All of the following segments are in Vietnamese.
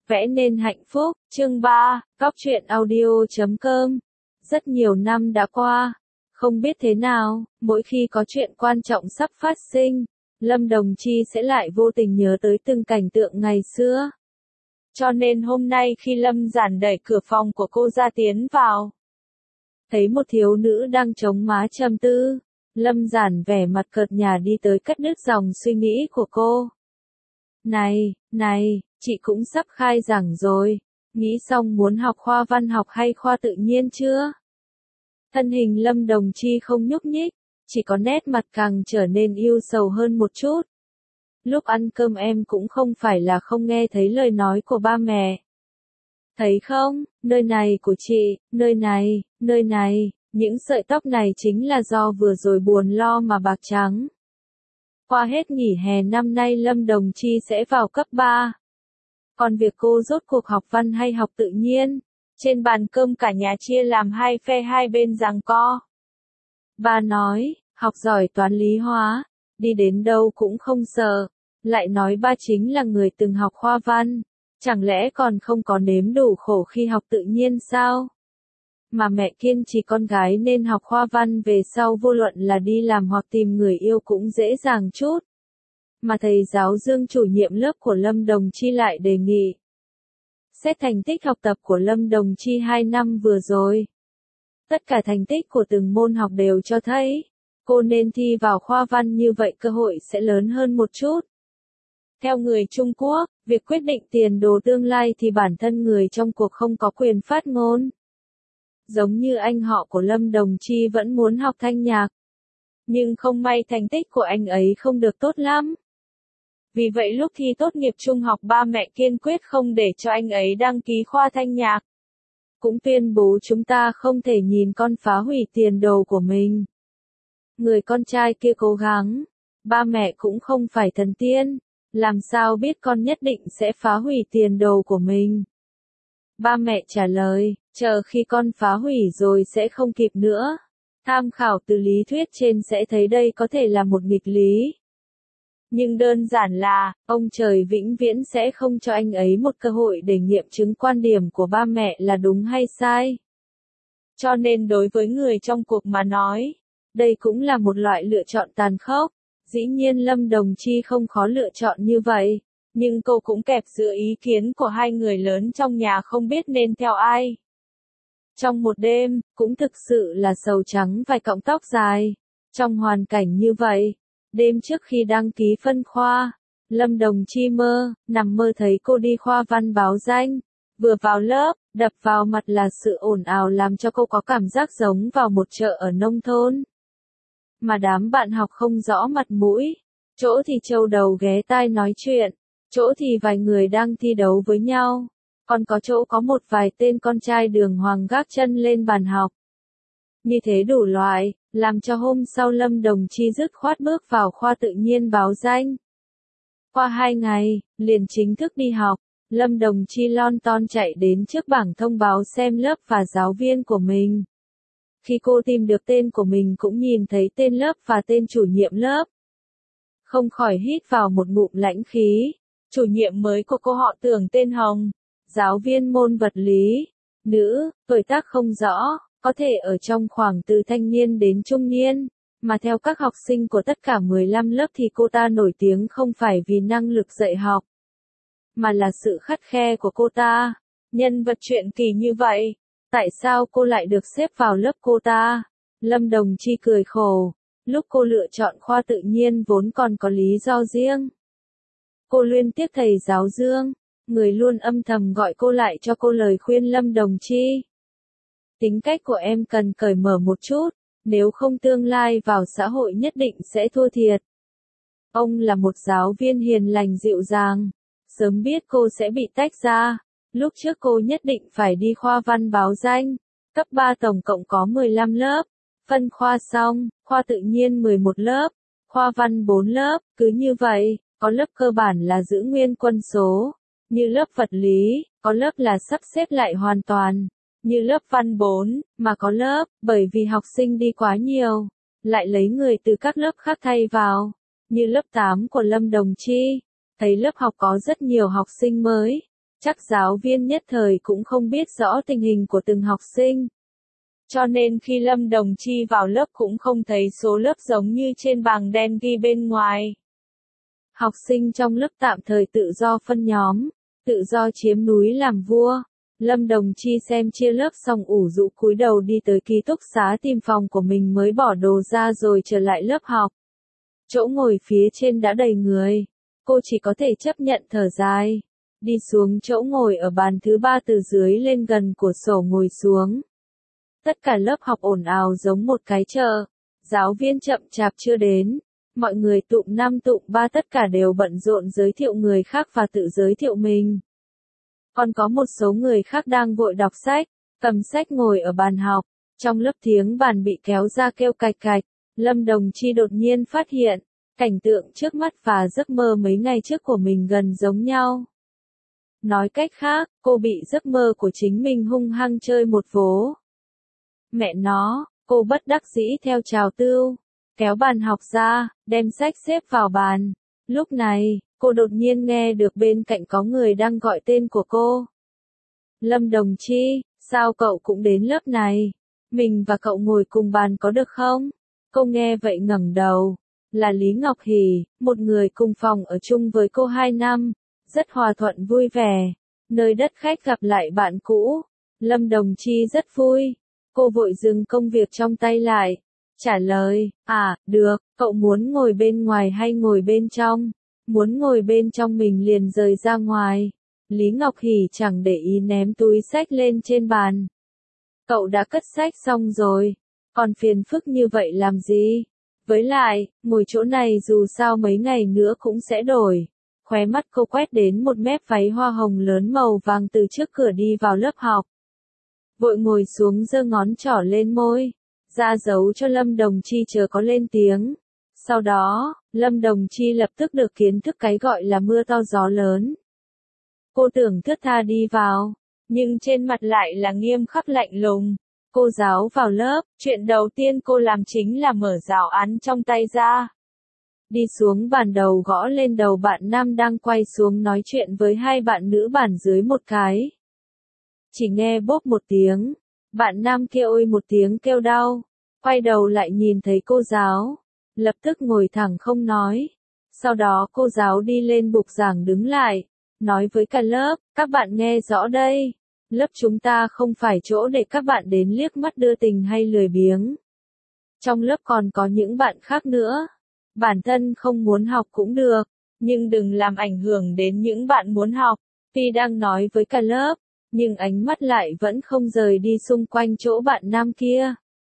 Vẽ nên hạnh phúc, chương 3, Cóc truyện audio.com. Rất nhiều năm đã qua, không biết thế nào, mỗi khi có chuyện quan trọng sắp phát sinh, Lâm Đồng Chi sẽ lại vô tình nhớ tới từng cảnh tượng ngày xưa. Cho nên hôm nay khi Lâm Giản đẩy cửa phòng của cô ra tiến vào, thấy một thiếu nữ đang chống má trầm tư, Lâm Giản vẻ mặt cợt nhả đi tới cắt đứt dòng suy nghĩ của cô. Này, chị cũng sắp khai giảng rồi, nghĩ xong muốn học khoa văn học hay khoa tự nhiên chưa? Thân hình Lâm Đồng Chi không nhúc nhích, chỉ có nét mặt càng trở nên ưu sầu hơn một chút. Lúc ăn cơm em cũng không phải là không nghe thấy lời nói của ba mẹ. Thấy không, nơi này của chị, nơi này, những sợi tóc này chính là do vừa rồi buồn lo mà bạc trắng. Qua hết nghỉ hè năm nay Lâm Đồng Chi sẽ vào cấp 3. Còn việc cô rốt cuộc học văn hay học tự nhiên, trên bàn cơm cả nhà chia làm hai phe hai bên giằng co. Ba nói, học giỏi toán lý hóa, đi đến đâu cũng không sợ, lại nói ba chính là người từng học khoa văn, chẳng lẽ còn không có nếm đủ khổ khi học tự nhiên sao? Mà mẹ kiên trì con gái nên học khoa văn về sau vô luận là đi làm hoặc tìm người yêu cũng dễ dàng chút. Mà thầy giáo Dương chủ nhiệm lớp của Lâm Đồng Chi lại đề nghị. Xét thành tích học tập của Lâm Đồng Chi 2 năm vừa rồi. Tất cả thành tích của từng môn học đều cho thấy, cô nên thi vào khoa văn như vậy cơ hội sẽ lớn hơn một chút. Theo người Trung Quốc, việc quyết định tiền đồ tương lai thì bản thân người trong cuộc không có quyền phát ngôn. Giống như anh họ của Lâm Đồng Chi vẫn muốn học thanh nhạc. Nhưng không may thành tích của anh ấy không được tốt lắm. Vì vậy lúc thi tốt nghiệp trung học ba mẹ kiên quyết không để cho anh ấy đăng ký khoa thanh nhạc. Cũng tuyên bố chúng ta không thể nhìn con phá hủy tiền đồ của mình. Người con trai kia cố gắng, ba mẹ cũng không phải thần tiên, làm sao biết con nhất định sẽ phá hủy tiền đồ của mình. Ba mẹ trả lời, chờ khi con phá hủy rồi sẽ không kịp nữa. Tham khảo từ lý thuyết trên sẽ thấy đây có thể là một nghịch lý. Nhưng đơn giản là, ông trời vĩnh viễn sẽ không cho anh ấy một cơ hội để nghiệm chứng quan điểm của ba mẹ là đúng hay sai. Cho nên đối với người trong cuộc mà nói, đây cũng là một loại lựa chọn tàn khốc. Dĩ nhiên Lâm Đồng Chi không khó lựa chọn như vậy, nhưng cô cũng kẹp giữa ý kiến của hai người lớn trong nhà không biết nên theo ai. Trong một đêm, cũng thực sự là sầu trắng vài cọng tóc dài. Trong hoàn cảnh như vậy, đêm trước khi đăng ký phân khoa, Lâm Đồng Chi nằm mơ thấy cô đi khoa văn báo danh. Vừa vào lớp, đập vào mặt là sự ồn ào làm cho cô có cảm giác giống vào một chợ ở nông thôn. Mà đám bạn học không rõ mặt mũi, chỗ thì trâu đầu ghé tai nói chuyện, chỗ thì vài người đang thi đấu với nhau, còn có chỗ có một vài tên con trai đường hoàng gác chân lên bàn học. Như thế đủ loại, làm cho hôm sau Lâm Đồng Chi dứt khoát bước vào khoa tự nhiên báo danh. Qua 2 ngày, liền chính thức đi học, Lâm Đồng Chi lon ton chạy đến trước bảng thông báo xem lớp và giáo viên của mình. Khi cô tìm được tên của mình cũng nhìn thấy tên lớp và tên chủ nhiệm lớp. Không khỏi hít vào một ngụm lãnh khí. Chủ nhiệm mới của cô họ Tưởng tên Hồng. Giáo viên môn vật lý. Nữ, tuổi tác không rõ, có thể ở trong khoảng từ thanh niên đến trung niên. Mà theo các học sinh của tất cả 15 lớp thì cô ta nổi tiếng không phải vì năng lực dạy học, mà là sự khắt khe của cô ta. Nhân vật truyện kỳ như vậy. Tại sao cô lại được xếp vào lớp cô ta? Lâm Đồng Chi cười khổ. Lúc cô lựa chọn khoa tự nhiên vốn còn có lý do riêng. Cô liên tiếp thầy giáo Dương, người luôn âm thầm gọi cô lại cho cô lời khuyên Lâm Đồng Chi. Tính cách của em cần cởi mở một chút, nếu không tương lai vào xã hội nhất định sẽ thua thiệt. Ông là một giáo viên hiền lành dịu dàng. Sớm biết cô sẽ bị tách ra. Lúc trước cô nhất định phải đi khoa văn báo danh. Cấp 3 tổng cộng có 15 lớp. Phân khoa xong, khoa tự nhiên 11 lớp. Khoa văn 4 lớp. Cứ như vậy, có lớp cơ bản là giữ nguyên quân số. Như lớp vật lý, có lớp là sắp xếp lại hoàn toàn. Như lớp văn 4, mà có lớp, bởi vì học sinh đi quá nhiều, lại lấy người từ các lớp khác thay vào. Như lớp 8 của Lâm Đồng Chi, thấy lớp học có rất nhiều học sinh mới. Chắc giáo viên nhất thời cũng không biết rõ tình hình của từng học sinh. Cho nên khi Lâm Đồng Chi vào lớp cũng không thấy số lớp giống như trên bảng đen ghi bên ngoài. Học sinh trong lớp tạm thời tự do phân nhóm, tự do chiếm núi làm vua. Lâm Đồng Chi xem chia lớp xong ủ rũ cúi đầu đi tới ký túc xá tìm phòng của mình mới bỏ đồ ra rồi trở lại lớp học. Chỗ ngồi phía trên đã đầy người, cô chỉ có thể chấp nhận thở dài. Đi xuống chỗ ngồi ở bàn thứ 3 từ dưới lên gần cửa sổ ngồi xuống. Tất cả lớp học ồn ào giống một cái chợ, giáo viên chậm chạp chưa đến. Mọi người tụm 5 tụm 3 tất cả đều bận rộn giới thiệu người khác và tự giới thiệu mình. Còn có một số người khác đang vội đọc sách, cầm sách ngồi ở bàn học. Trong lớp tiếng bàn bị kéo ra kêu cạch cạch, Lâm Đồng Chi đột nhiên phát hiện, cảnh tượng trước mắt và giấc mơ mấy ngày trước của mình gần giống nhau. Nói cách khác, cô bị giấc mơ của chính mình hung hăng chơi một vố. Mẹ nó, cô bất đắc dĩ theo trào tưu, kéo bàn học ra, đem sách xếp vào bàn. Lúc này, cô đột nhiên nghe được bên cạnh có người đang gọi tên của cô. Lâm Đồng Chi, sao cậu cũng đến lớp này? Mình và cậu ngồi cùng bàn có được không? Cô nghe vậy ngẩng đầu. Là Lý Ngọc Hỷ, một người cùng phòng ở chung với cô 2 năm. Rất hòa thuận vui vẻ. Nơi đất khách gặp lại bạn cũ. Lâm Đồng Chi rất vui. Cô vội dừng công việc trong tay lại. Trả lời, được, cậu muốn ngồi bên ngoài hay ngồi bên trong? Muốn ngồi bên trong mình liền rời ra ngoài. Lý Ngọc Hỷ chẳng để ý ném túi sách lên trên bàn. Cậu đã cất sách xong rồi, còn phiền phức như vậy làm gì? Với lại, ngồi chỗ này dù sao mấy ngày nữa cũng sẽ đổi. Khóe mắt cô quét đến một mép váy hoa hồng lớn màu vàng từ trước cửa đi vào lớp học. Vội ngồi xuống giơ ngón trỏ lên môi, ra dấu cho Lâm Đồng Chi chờ có lên tiếng. Sau đó, Lâm Đồng Chi lập tức được kiến thức cái gọi là mưa to gió lớn. Cô tưởng thướt tha đi vào, nhưng trên mặt lại là nghiêm khắc lạnh lùng. Cô giáo vào lớp, chuyện đầu tiên cô làm chính là mở giáo án trong tay ra. Đi xuống bàn đầu gõ lên đầu bạn nam đang quay xuống nói chuyện với 2 bạn nữ bàn dưới một cái. Chỉ nghe bốp một tiếng, bạn nam kia ôi một tiếng kêu đau, quay đầu lại nhìn thấy cô giáo, lập tức ngồi thẳng không nói. Sau đó cô giáo đi lên bục giảng đứng lại, nói với cả lớp, các bạn nghe rõ đây, lớp chúng ta không phải chỗ để các bạn đến liếc mắt đưa tình hay lười biếng. Trong lớp còn có những bạn khác nữa, bản thân không muốn học cũng được, nhưng đừng làm ảnh hưởng đến những bạn muốn học. Tuy đang nói với cả lớp, nhưng ánh mắt lại vẫn không rời đi xung quanh chỗ bạn nam kia.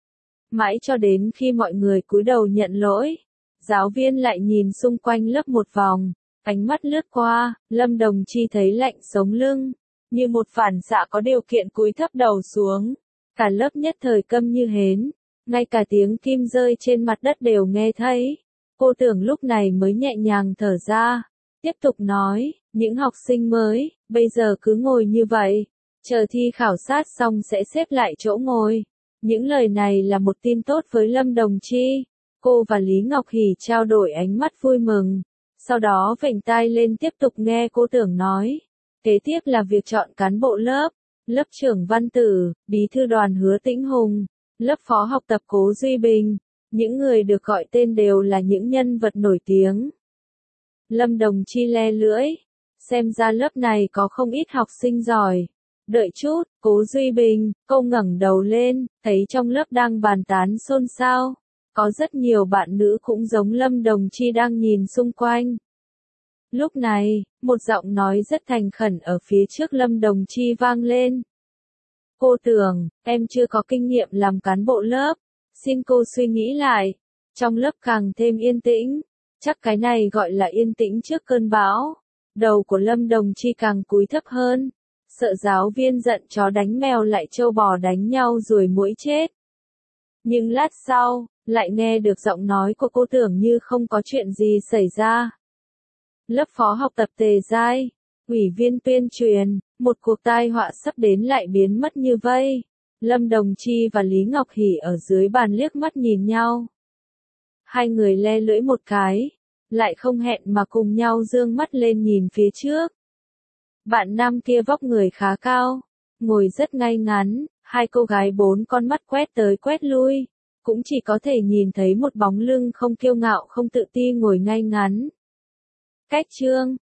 Mãi cho đến khi mọi người cúi đầu nhận lỗi, giáo viên lại nhìn xung quanh lớp một vòng, ánh mắt lướt qua, Lâm Đồng Chi thấy lạnh sống lưng, như một phản xạ có điều kiện cúi thấp đầu xuống. Cả lớp nhất thời câm như hến, ngay cả tiếng kim rơi trên mặt đất đều nghe thấy. Cô tưởng lúc này mới nhẹ nhàng thở ra, tiếp tục nói, những học sinh mới, bây giờ cứ ngồi như vậy, chờ thi khảo sát xong sẽ xếp lại chỗ ngồi. Những lời này là một tin tốt với Lâm Đồng Chi. Cô và Lý Ngọc Hỷ trao đổi ánh mắt vui mừng, sau đó vểnh tai lên tiếp tục nghe cô tưởng nói. Kế tiếp là việc chọn cán bộ lớp, lớp trưởng Văn Tử, bí thư đoàn Hứa Tĩnh Hùng, lớp phó học tập Cố Duy Bình. Những người được gọi tên đều là những nhân vật nổi tiếng. Lâm Đồng Chi le lưỡi, xem ra lớp này có không ít học sinh giỏi. Đợi chút, Cố Duy Bình, cô ngẩng đầu lên, thấy trong lớp đang bàn tán xôn xao. Có rất nhiều bạn nữ cũng giống Lâm Đồng Chi đang nhìn xung quanh. Lúc này, một giọng nói rất thành khẩn ở phía trước Lâm Đồng Chi vang lên. Cô tưởng, em chưa có kinh nghiệm làm cán bộ lớp. Xin cô suy nghĩ lại. Trong lớp càng thêm yên tĩnh. Chắc cái này gọi là yên tĩnh trước cơn bão. Đầu của Lâm Đồng Chi càng cúi thấp hơn. Sợ giáo viên giận chó đánh mèo lại trâu bò đánh nhau rồi muỗi chết. Nhưng lát sau, lại nghe được giọng nói của cô tưởng như không có chuyện gì xảy ra. Lớp phó học tập Tề Giai, ủy viên tuyên truyền, một cuộc tai họa sắp đến lại biến mất như vây. Lâm Đồng Chi và Lý Ngọc Hỷ ở dưới bàn liếc mắt nhìn nhau. Hai người le lưỡi một cái, lại không hẹn mà cùng nhau dương mắt lên nhìn phía trước. Bạn nam kia vóc người khá cao, ngồi rất ngay ngắn, hai cô gái bốn con mắt quét tới quét lui, cũng chỉ có thể nhìn thấy một bóng lưng không kiêu ngạo không tự ti ngồi ngay ngắn. Cách chương